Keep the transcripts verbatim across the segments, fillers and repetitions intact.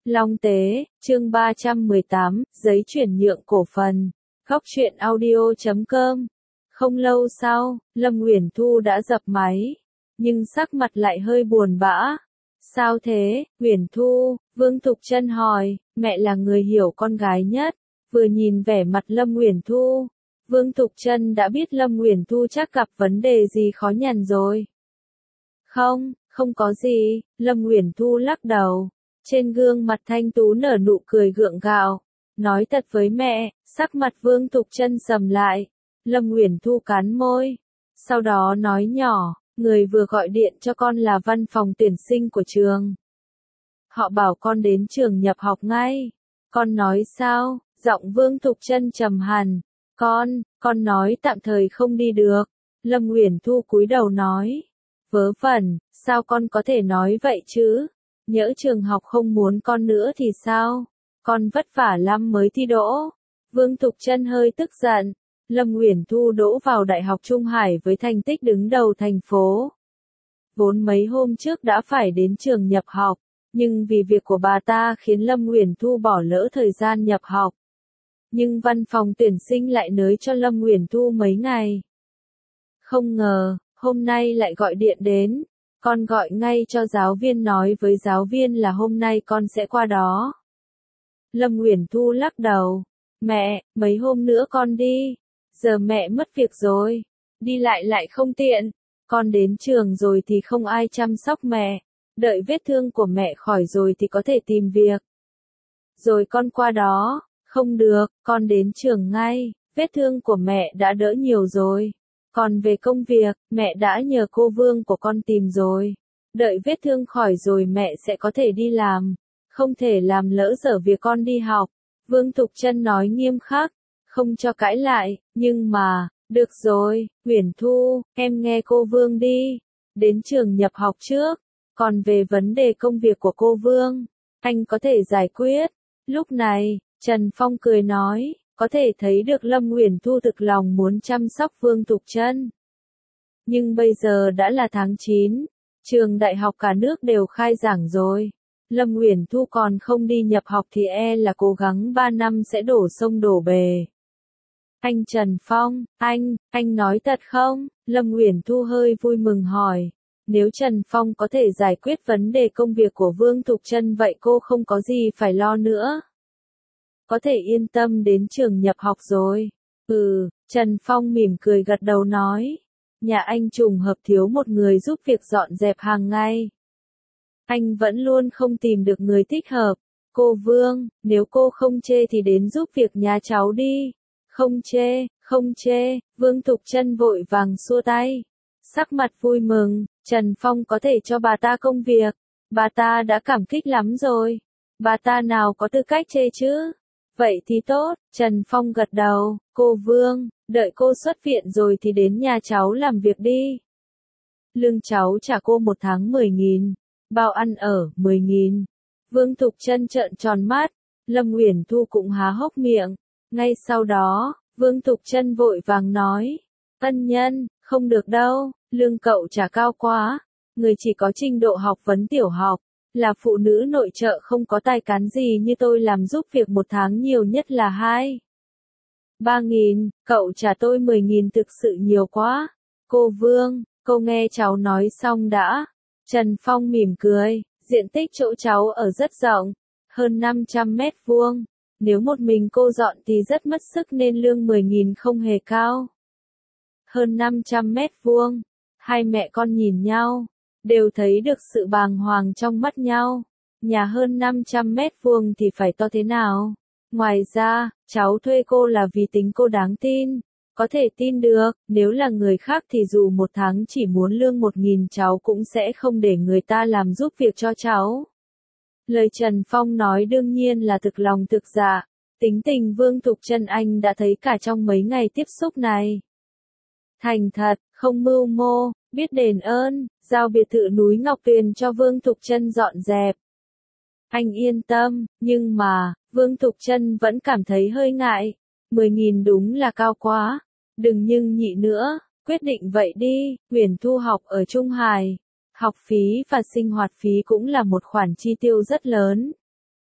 Long Tế, chương ba trăm mười tám, giấy chuyển nhượng cổ phần. Góc truyện audio chấm com. Không lâu sau, Lâm Uyển Thu đã dập máy, nhưng sắc mặt lại hơi buồn bã. Sao thế, Uyển Thu? Vương Thục Trân hỏi, mẹ là người hiểu con gái nhất. Vừa nhìn vẻ mặt Lâm Uyển Thu, Vương Thục Trân đã biết Lâm Uyển Thu chắc gặp vấn đề gì khó nhằn rồi. Không, không có gì, Lâm Uyển Thu lắc đầu. Trên gương mặt thanh tú nở nụ cười gượng gạo. Nói thật với mẹ, sắc mặt Vương Thục Trân sầm lại. Lâm Uyển Thu cắn môi. Sau đó nói nhỏ, người vừa gọi điện cho con là văn phòng tuyển sinh của trường. Họ bảo con đến trường nhập học ngay. Con nói sao? Giọng Vương Thục Trân trầm hẳn. Con, con nói tạm thời không đi được. Lâm Uyển Thu cúi đầu nói. Vớ vẩn, sao con có thể nói vậy chứ? Nhỡ trường học không muốn con nữa thì sao? Con vất vả lắm mới thi đỗ. Vương Thục Trân hơi tức giận. Lâm Uyển Thu đỗ vào Đại học Trung Hải với thành tích đứng đầu thành phố. Vốn mấy hôm trước đã phải đến trường nhập học, nhưng vì việc của bà ta khiến Lâm Uyển Thu bỏ lỡ thời gian nhập học. Nhưng văn phòng tuyển sinh lại nới cho Lâm Uyển Thu mấy ngày. Không ngờ, hôm nay lại gọi điện đến. Con gọi ngay cho giáo viên nói với giáo viên là hôm nay con sẽ qua đó. Lâm Uyển Thu lắc đầu. Mẹ, mấy hôm nữa con đi. Giờ mẹ mất việc rồi. Đi lại lại không tiện. Con đến trường rồi thì không ai chăm sóc mẹ. Đợi vết thương của mẹ khỏi rồi thì có thể tìm việc. Rồi con qua đó. Không được, con đến trường ngay. Vết thương của mẹ đã đỡ nhiều rồi. Còn về công việc, mẹ đã nhờ cô Vương của con tìm rồi. Đợi vết thương khỏi rồi mẹ sẽ có thể đi làm. Không thể làm lỡ dở việc con đi học. Vương Thục Trân nói nghiêm khắc. Không cho cãi lại, nhưng mà, được rồi, Uyển Thu, em nghe cô Vương đi. Đến trường nhập học trước. Còn về vấn đề công việc của cô Vương, anh có thể giải quyết. Lúc này, Trần Phong cười nói. Có thể thấy được Lâm Uyển Thu thực lòng muốn chăm sóc Vương Thục Trân. Nhưng bây giờ đã là tháng chín, trường đại học cả nước đều khai giảng rồi. Lâm Uyển Thu còn không đi nhập học thì e là cố gắng ba năm sẽ đổ sông đổ bể. Anh Trần Phong, anh, anh nói thật không? Lâm Uyển Thu hơi vui mừng hỏi. Nếu Trần Phong có thể giải quyết vấn đề công việc của Vương Thục Trân vậy cô không có gì phải lo nữa. Có thể yên tâm đến trường nhập học rồi. Ừ, Trần Phong mỉm cười gật đầu nói. Nhà anh trùng hợp thiếu một người giúp việc dọn dẹp hàng ngày. Anh vẫn luôn không tìm được người thích hợp. Cô Vương, nếu cô không chê thì đến giúp việc nhà cháu đi. Không chê, không chê, Vương Thục Trân vội vàng xua tay. Sắc mặt vui mừng, Trần Phong có thể cho bà ta công việc. Bà ta đã cảm kích lắm rồi. Bà ta nào có tư cách chê chứ? Vậy thì tốt, Trần Phong gật đầu, cô Vương, đợi cô xuất viện rồi thì đến nhà cháu làm việc đi. Lương cháu trả cô một tháng mười nghìn, bao ăn ở mười nghìn. Vương Thục Trân trợn tròn mắt, Lâm Uyển Thu cũng há hốc miệng. Ngay sau đó, Vương Thục Trân vội vàng nói, ân nhân, không được đâu, lương cậu trả cao quá, người chỉ có trình độ học vấn tiểu học. Là phụ nữ nội trợ không có tài cán gì như tôi làm giúp việc một tháng nhiều nhất là hai. Ba nghìn, cậu trả tôi mười nghìn thực sự nhiều quá. Cô Vương, cô nghe cháu nói xong đã. Trần Phong mỉm cười, diện tích chỗ cháu ở rất rộng, hơn năm trăm mét vuông. Nếu một mình cô dọn thì rất mất sức nên lương mười nghìn không hề cao. Hơn năm trăm mét vuông, hai mẹ con nhìn nhau. Đều thấy được sự bàng hoàng trong mắt nhau. Nhà hơn năm trăm mét vuông thì phải to thế nào? Ngoài ra, cháu thuê cô là vì tính cô đáng tin. Có thể tin được, nếu là người khác thì dù một tháng chỉ muốn lương một nghìn cháu cũng sẽ không để người ta làm giúp việc cho cháu. Lời Trần Phong nói đương nhiên là thực lòng thực dạ. Tính tình Vương Thục Trân anh đã thấy cả trong mấy ngày tiếp xúc này. Thành thật, không mưu mô, biết đền ơn, giao biệt thự núi Ngọc Tuyền cho Vương Thục Trân dọn dẹp. Anh yên tâm, nhưng mà, Vương Thục Trân vẫn cảm thấy hơi ngại. mười nghìn đúng là cao quá. Đừng nhưng nhị nữa, quyết định vậy đi. Uyển Thu học ở Trung Hải. Học phí và sinh hoạt phí cũng là một khoản chi tiêu rất lớn.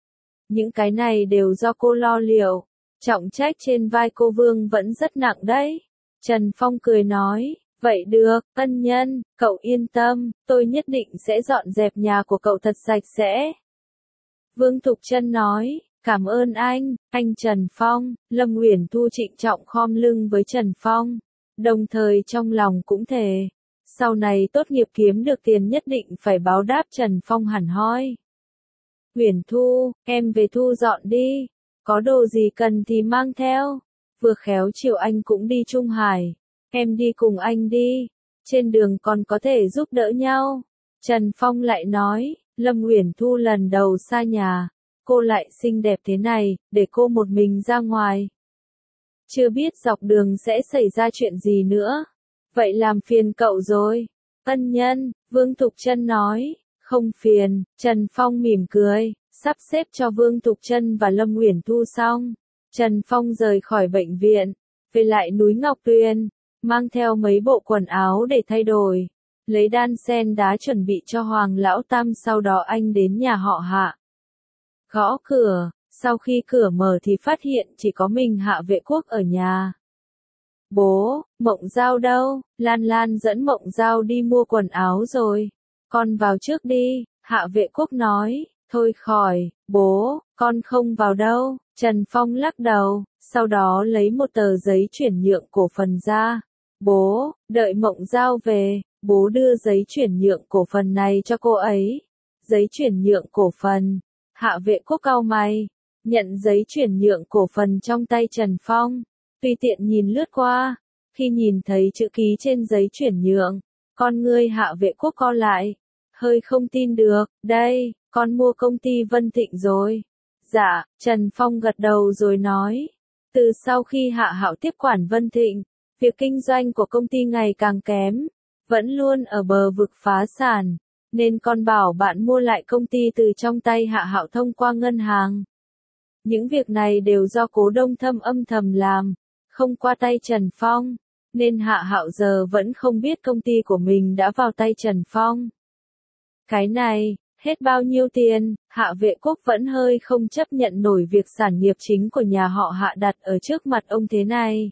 Những cái này đều do cô lo liệu. Trọng trách trên vai cô Vương vẫn rất nặng đấy. Trần Phong cười nói, vậy được, ân nhân, cậu yên tâm, tôi nhất định sẽ dọn dẹp nhà của cậu thật sạch sẽ. Vương Thục Trân nói, cảm ơn anh, anh Trần Phong. Lâm Uyển Thu trịnh trọng khom lưng với Trần Phong, đồng thời trong lòng cũng thề, sau này tốt nghiệp kiếm được tiền nhất định phải báo đáp Trần Phong hẳn hoi. Uyển Thu, em về thu dọn đi, có đồ gì cần thì mang theo, vừa khéo chiều anh cũng đi Trung Hải, em đi cùng anh đi, trên đường còn có thể giúp đỡ nhau. Trần Phong lại nói, Lâm Uyển Thu lần đầu xa nhà, cô lại xinh đẹp thế này, để cô một mình ra ngoài. Chưa biết dọc đường sẽ xảy ra chuyện gì nữa. Vậy làm phiền cậu rồi. Ân nhân, Vương Thục Trân nói, không phiền. Trần Phong mỉm cười, sắp xếp cho Vương Thục Trân và Lâm Uyển Thu xong. Trần Phong rời khỏi bệnh viện, về lại núi Ngọc Tuyền, mang theo mấy bộ quần áo để thay đổi, lấy đan sen đá chuẩn bị cho Hoàng Lão Tam, sau đó anh đến nhà họ Hạ. Gõ cửa, sau khi cửa mở thì phát hiện chỉ có mình Hạ Vệ Quốc ở nhà. Bố, Mộng Giao đâu? Lan Lan dẫn Mộng Giao đi mua quần áo rồi. Con vào trước đi, Hạ Vệ Quốc nói. Thôi khỏi, bố, con không vào đâu. Trần Phong lắc đầu, sau đó lấy một tờ giấy chuyển nhượng cổ phần ra. Bố, đợi Mộng Giao về, bố đưa giấy chuyển nhượng cổ phần này cho cô ấy. Giấy chuyển nhượng cổ phần. Hạ Vệ Quốc cau mày, nhận giấy chuyển nhượng cổ phần trong tay Trần Phong, tùy tiện nhìn lướt qua, khi nhìn thấy chữ ký trên giấy chuyển nhượng, con ngươi Hạ Vệ Quốc co lại, hơi không tin được, đây, con mua công ty Vân Thịnh rồi. Dạ, Trần Phong gật đầu rồi nói, từ sau khi Hạ Hạo tiếp quản Vân Thịnh, việc kinh doanh của công ty ngày càng kém, vẫn luôn ở bờ vực phá sản. Nên con bảo bạn mua lại công ty từ trong tay Hạ Hạo thông qua ngân hàng. Những việc này đều do Cố Đông Thâm âm thầm làm, không qua tay Trần Phong, nên Hạ Hạo giờ vẫn không biết công ty của mình đã vào tay Trần Phong. Cái này, hết bao nhiêu tiền, Hạ Vệ Quốc vẫn hơi không chấp nhận nổi việc sản nghiệp chính của nhà họ Hạ đặt ở trước mặt ông thế này.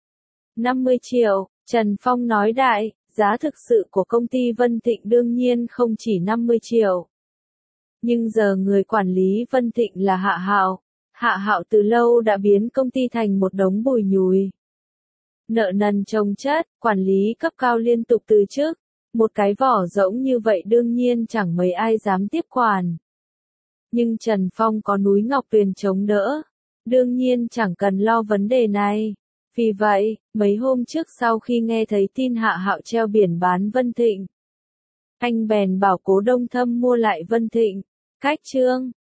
năm mươi triệu, Trần Phong nói đại. Giá thực sự của công ty Vân Thịnh đương nhiên không chỉ năm mươi triệu. Nhưng giờ người quản lý Vân Thịnh là Hạ Hạo. Hạ Hạo từ lâu đã biến công ty thành một đống bùi nhùi. Nợ nần chồng chất, quản lý cấp cao liên tục từ chức. Một cái vỏ rỗng như vậy đương nhiên chẳng mấy ai dám tiếp quản. Nhưng Trần Phong có núi Ngọc Tuyền chống đỡ. Đương nhiên chẳng cần lo vấn đề này. Vì vậy, mấy hôm trước sau khi nghe thấy tin Hạ Hạo treo biển bán Vân Thịnh, anh bèn bảo Cố Đông Thâm mua lại Vân Thịnh. Cách chương